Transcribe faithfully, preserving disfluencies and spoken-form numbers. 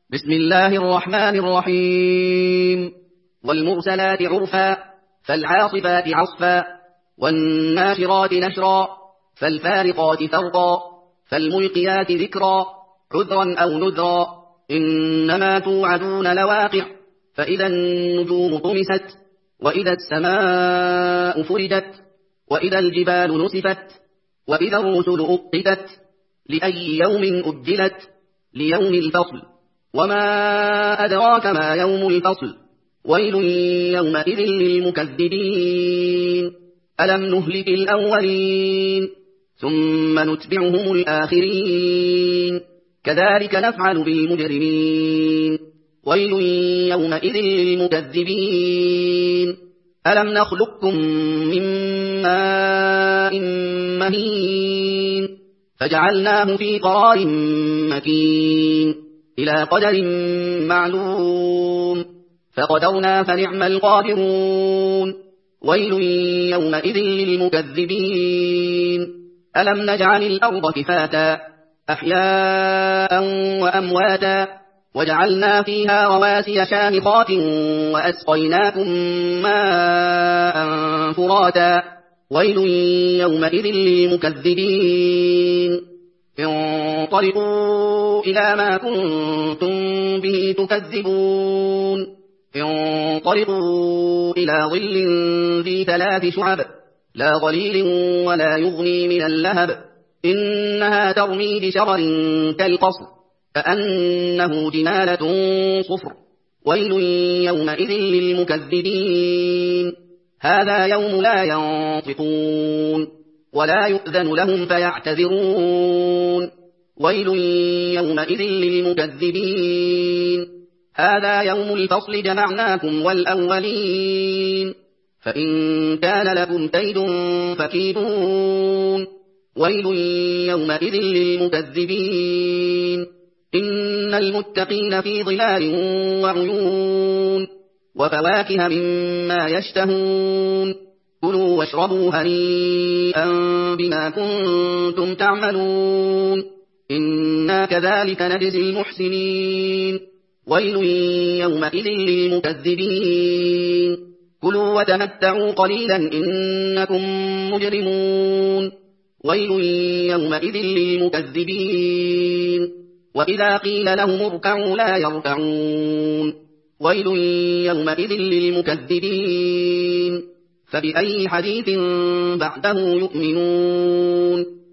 بسم الله الرحمن الرحيم. والمرسلات عرفا فالعاصفات عصفا والناشرات نشرا فالفارقات فرقا فالملقيات ذكرا عذرا أو نذرا إنما توعدون لواقع فإذا النجوم طمست وإذا السماء فرجت وإذا الجبال نسفت وإذا الرسل أقتت لأي يوم أجلت ليوم الفصل وما أدراك ما يوم الفصل ويل يومئذ للمكذبين ألم نهلك الأولين ثم نتبعهم الآخرين كذلك نفعل بالمجرمين ويل يومئذ للمكذبين ألم نخلقكم من ماء مهين فجعلناه في قرار مكين إلى قدر معلوم فقدرنا فنعم القادرون ويل يومئذ للمكذبين ألم نجعل الأرض كفاتا أحياء وأمواتا وجعلنا فيها رواسي شامخات وأسقيناكم ماء فراتا ويل يومئذ للمكذبين انطلقوا إلى ما كنتم به تكذبون انطلقوا إلى ظل ذي ثلاث شعب لا ظليل ولا يغني من اللهب إنها ترمي بشرر كالقصر كأنه جمالة صفر ويل يومئذ للمكذبين هذا يوم لا ينطقون ولا يؤذن لهم فيعتذرون ويل يومئذ للمكذبين هذا يوم الفصل جمعناكم والأولين فإن كان لكم كيد فكيدون ويل يومئذ للمكذبين إن المتقين في ظلال وعيون وفواكه مما يشتهون كلوا واشربوا هنيئا بما كنتم تعملون إنا كذلك نجزي المحسنين ويل يومئذ للمكذبين كلوا وتمتعوا قليلا إنكم مجرمون ويل يومئذ للمكذبين وإذا قيل لهم اركعوا لا يركعون ويل يومئذ للمكذبين فبأي حديث بعده يؤمنون